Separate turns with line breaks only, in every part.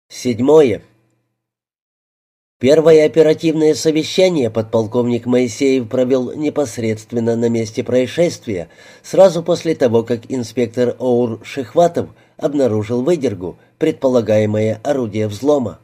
Седьмое. Первое оперативное совещание подполковник Моисеев провел непосредственно на месте происшествия, сразу после того, как инспектор ОУР Шихватов обнаружил выдергу, предполагаемое орудие взлома.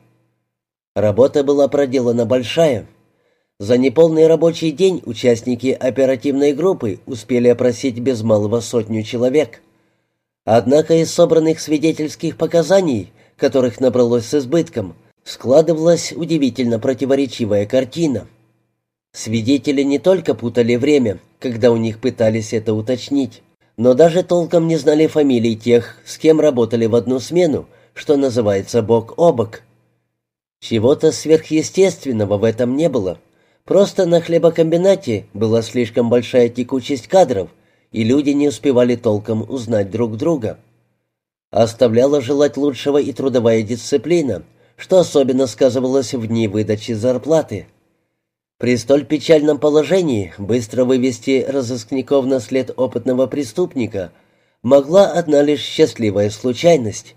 Работа была проделана большая. За неполный рабочий день участники оперативной группы успели опросить без малого 100 человек. Однако из собранных свидетельских показаний, которых набралось с избытком, складывалась удивительно противоречивая картина. Свидетели не только путали время, когда у них пытались это уточнить, но даже толком не знали фамилий тех, с кем работали в одну смену, что называется бок о бок. Чего-то сверхъестественного в этом не было. Просто на хлебокомбинате была слишком большая текучесть кадров, и люди не успевали толком узнать друг друга. Оставляла желать лучшего и трудовая дисциплина, что особенно сказывалось в дни выдачи зарплаты. При столь печальном положении быстро вывести разыскников на след опытного преступника могла одна лишь счастливая случайность.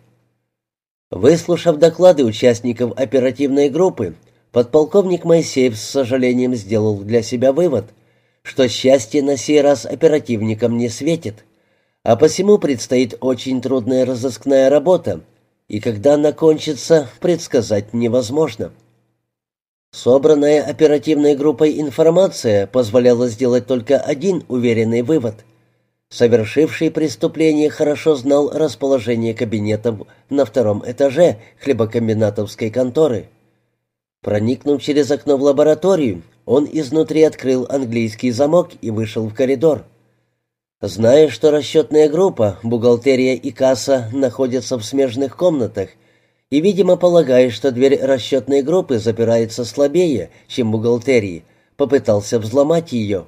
Выслушав доклады участников оперативной группы, подполковник Моисеев с сожалением сделал для себя вывод, что счастье на сей раз оперативникам не светит, а посему предстоит очень трудная разыскная работа, и когда она кончится, предсказать невозможно. Собранная оперативной группой информация позволяла сделать только один уверенный вывод. Совершивший преступление хорошо знал расположение кабинетов на втором этаже хлебокомбинатовской конторы. Проникнув через окно в лабораторию, он изнутри открыл английский замок и вышел в коридор. Зная, что расчетная группа, бухгалтерия и касса находятся в смежных комнатах, и, видимо, полагая, что дверь расчетной группы запирается слабее, чем бухгалтерии, попытался взломать ее.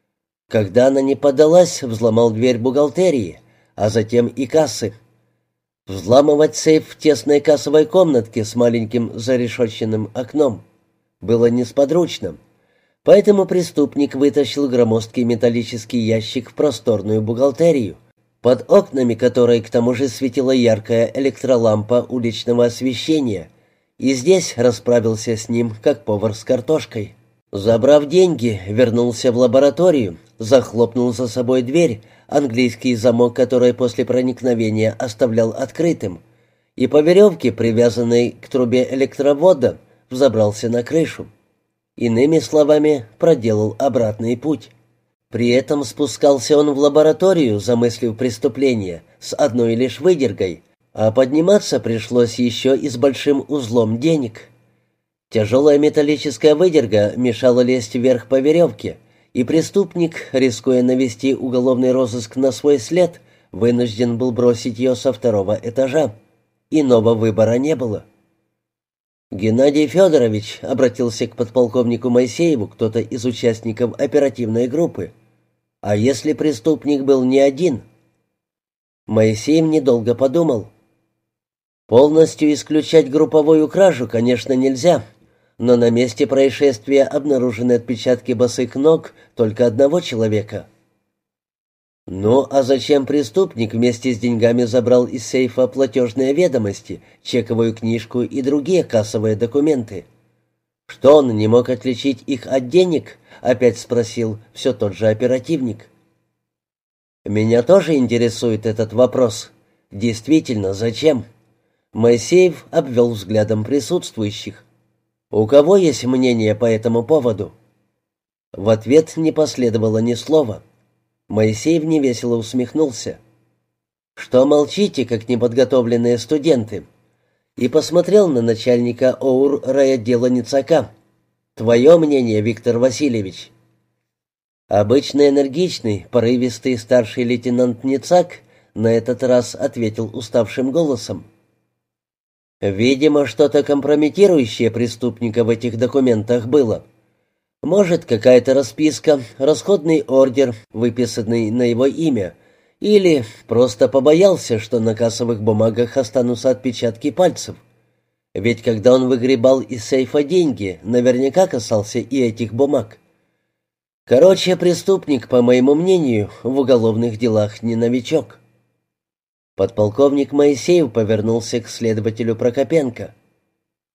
Когда она не поддалась, взломал дверь бухгалтерии, а затем и кассы. Взламывать сейф в тесной кассовой комнатке с маленьким зарешетченным окном было несподручно. Поэтому преступник вытащил громоздкий металлический ящик в просторную бухгалтерию, под окнами которой к тому же светила яркая электролампа уличного освещения, и здесь расправился с ним, как повар с картошкой. Забрав деньги, вернулся в лабораторию, захлопнул за собой дверь, английский замок которой после проникновения оставлял открытым, и по веревке, привязанной к трубе электровода, взобрался на крышу. Иными словами, проделал обратный путь. При этом спускался он в лабораторию, замыслив преступление, с одной лишь выдергой, а подниматься пришлось еще и с большим узлом денег. Тяжелая металлическая выдерга мешала лезть вверх по веревке, и преступник, рискуя навести уголовный розыск на свой след, вынужден был бросить ее со второго этажа. Иного выбора не было. «Геннадий Федорович», — обратился к подполковнику Моисееву кто-то из участников оперативной группы, «а если преступник был не один?» Моисеев недолго подумал. «Полностью исключать групповую кражу, конечно, нельзя, но на месте происшествия обнаружены отпечатки босых ног только одного человека». «Ну, а зачем преступник вместе с деньгами забрал из сейфа платежные ведомости, чековую книжку и другие кассовые документы? Что, он не мог отличить их от денег?» — опять спросил все тот же оперативник. «Меня тоже интересует этот вопрос. Действительно, зачем?» Моисеев обвел взглядом присутствующих. «У кого есть мнение по этому поводу?» В ответ не последовало ни слова. Моисеев невесело усмехнулся. «Что молчите, как неподготовленные студенты?» И посмотрел на начальника ОУР райотдела Ницака. «Твое мнение, Виктор Васильевич?» Обычно энергичный, порывистый старший лейтенант Ницак на этот раз ответил уставшим голосом. «Видимо, что-то компрометирующее преступника в этих документах было. Может, какая-то расписка, расходный ордер, выписанный на его имя, или просто побоялся, что на кассовых бумагах останутся отпечатки пальцев. Ведь когда он выгребал из сейфа деньги, наверняка касался и этих бумаг. Короче, преступник, по моему мнению, в уголовных делах не новичок». Подполковник Моисеев повернулся к следователю Прокопенко.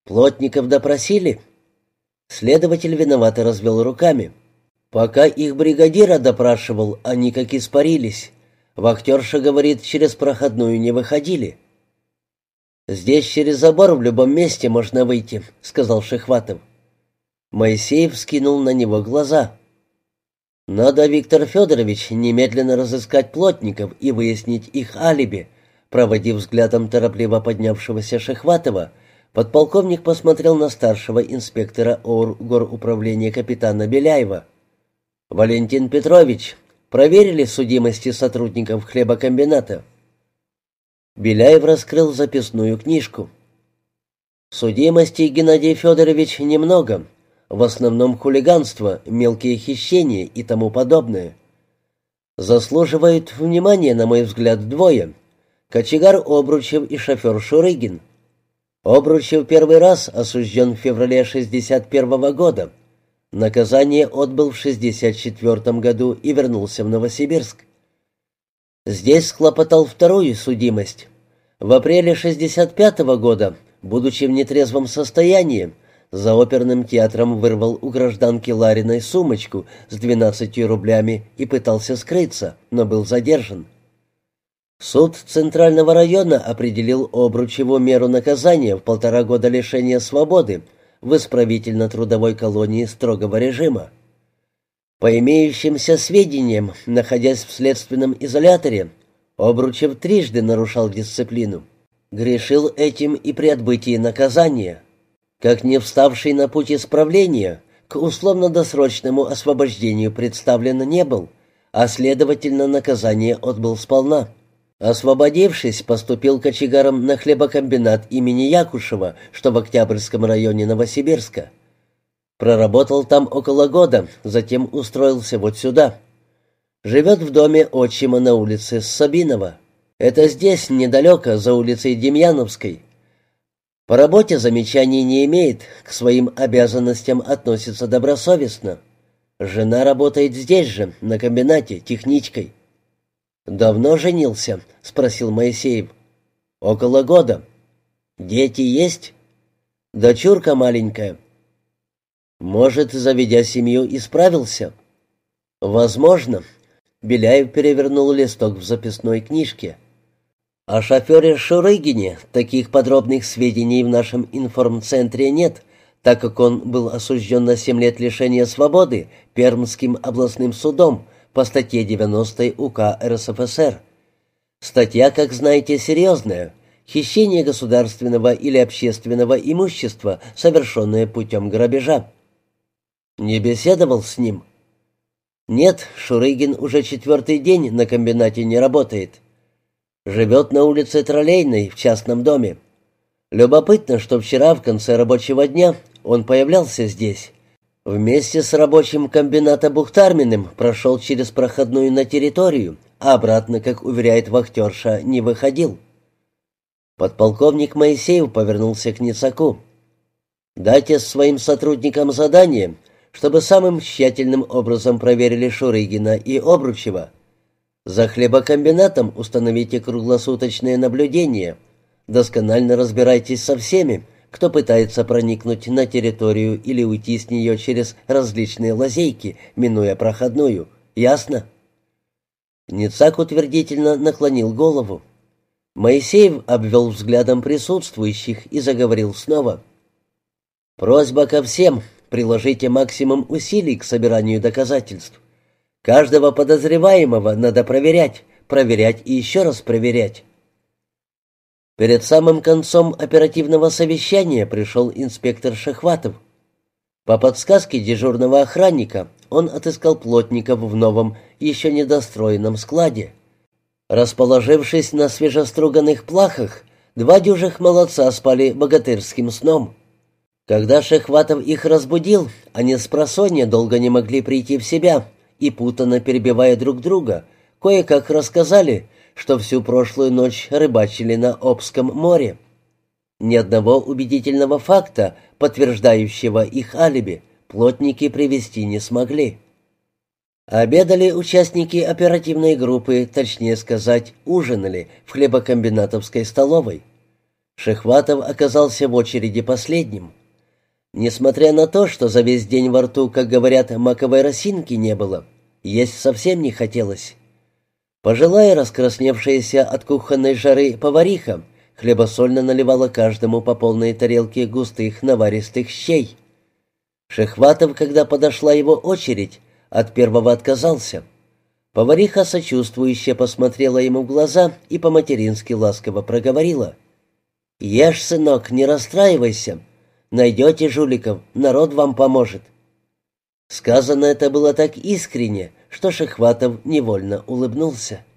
Плотников допросили? Следователь виновато развел руками. Пока их бригадира допрашивал, они как испарились. Вахтерша говорит, через проходную не выходили. «Здесь через забор в любом месте можно выйти», — сказал Шихватов. Моисеев вскинул на него глаза. «Надо, Виктор Федорович, немедленно разыскать плотников и выяснить их алиби», — проводив взглядом торопливо поднявшегося Шихватова, подполковник посмотрел на старшего инспектора горуправления капитана Беляева. «Валентин Петрович, проверили судимости сотрудников хлебокомбината?» Беляев раскрыл записную книжку. «Судимостей, Геннадий Федорович, немного. В основном хулиганство, мелкие хищения и тому подобное. Заслуживают внимания, на мой взгляд, двое. Кочегар Обручев и шофер Шурыгин. Обручев первый раз осужден в феврале 61 года. Наказание отбыл в 64 году и вернулся в Новосибирск. Здесь схлопотал вторую судимость. В апреле 65 года, будучи в нетрезвом состоянии, за оперным театром вырвал у гражданки Лариной сумочку с 12 рублями и пытался скрыться, но был задержан. Суд Центрального района определил Обручеву меру наказания в 1,5 года лишения свободы в исправительно-трудовой колонии строгого режима. По имеющимся сведениям, находясь в следственном изоляторе, Обручев трижды нарушал дисциплину. Грешил этим и при отбытии наказания. Как не вставший на путь исправления, к условно-досрочному освобождению представлен не был, а, следовательно, наказание отбыл сполна. Освободившись, поступил кочегаром на хлебокомбинат имени Якушева, что в Октябрьском районе Новосибирска. Проработал там около года, затем устроился вот сюда. Живет в доме отчима на улице Сабинова. Это здесь, недалеко, за улицей Демьяновской. По работе замечаний не имеет, к своим обязанностям относится добросовестно. Жена работает здесь же, на комбинате, техничкой. «Давно женился?» — спросил Моисеев. «Около года». «Дети есть?» «Дочурка маленькая». «Может, заведя семью, исправился?» «Возможно». Беляев перевернул листок в записной книжке. О шофере Шурыгине таких подробных сведений в нашем информцентре нет, так как он был осужден на 7 лет лишения свободы Пермским областным судом по статье 90 УК РСФСР. Статья, как знаете, серьезная. Хищение государственного или общественного имущества, совершенное путем грабежа. Не беседовал с ним? Нет, Шурыгин уже 4-й день на комбинате не работает. Живет на улице Троллейной в частном доме. Любопытно, что вчера в конце рабочего дня он появлялся здесь. Вместе с рабочим комбината Бухтарминым прошел через проходную на территорию, а обратно, как уверяет вахтерша, не выходил. Подполковник Моисеев повернулся к Ницаку. «Дайте своим сотрудникам задание, чтобы самым тщательным образом проверили Шурыгина и Обручева. За хлебокомбинатом установите круглосуточное наблюдение. Досконально разбирайтесь со всеми, кто пытается проникнуть на территорию или уйти с нее через различные лазейки, минуя проходную. Ясно?» Ницак утвердительно наклонил голову. Моисеев обвел взглядом присутствующих и заговорил снова. «Просьба ко всем. Приложите максимум усилий к собиранию доказательств. Каждого подозреваемого надо проверять и еще раз проверять». Перед самым концом оперативного совещания пришел инспектор Шихватов. По подсказке дежурного охранника он отыскал плотников в новом, еще недостроенном складе. Расположившись на свежеструганных плахах, 2 дюжих молодца спали богатырским сном. Когда Шихватов их разбудил, они спросонья долго не могли прийти в себя и, путанно перебивая друг друга, кое-как рассказали, что всю прошлую ночь рыбачили на Обском море. Ни одного убедительного факта, подтверждающего их алиби, плотники привести не смогли. Обедали участники оперативной группы, точнее сказать, ужинали в хлебокомбинатовской столовой. Шехватов оказался в очереди последним. Несмотря на то, что за весь день во рту, как говорят, маковой росинки не было, есть совсем не хотелось. Пожилая, раскрасневшаяся от кухонной жары повариха хлебосольно наливала каждому по полной тарелке густых наваристых щей. Шехватов, когда подошла его очередь, от первого отказался. Повариха сочувствующе посмотрела ему в глаза и по-матерински ласково проговорила: «Ешь, сынок, не расстраивайся. Найдете жуликов, народ вам поможет». Сказано это было так искренне, что Шехватов невольно улыбнулся.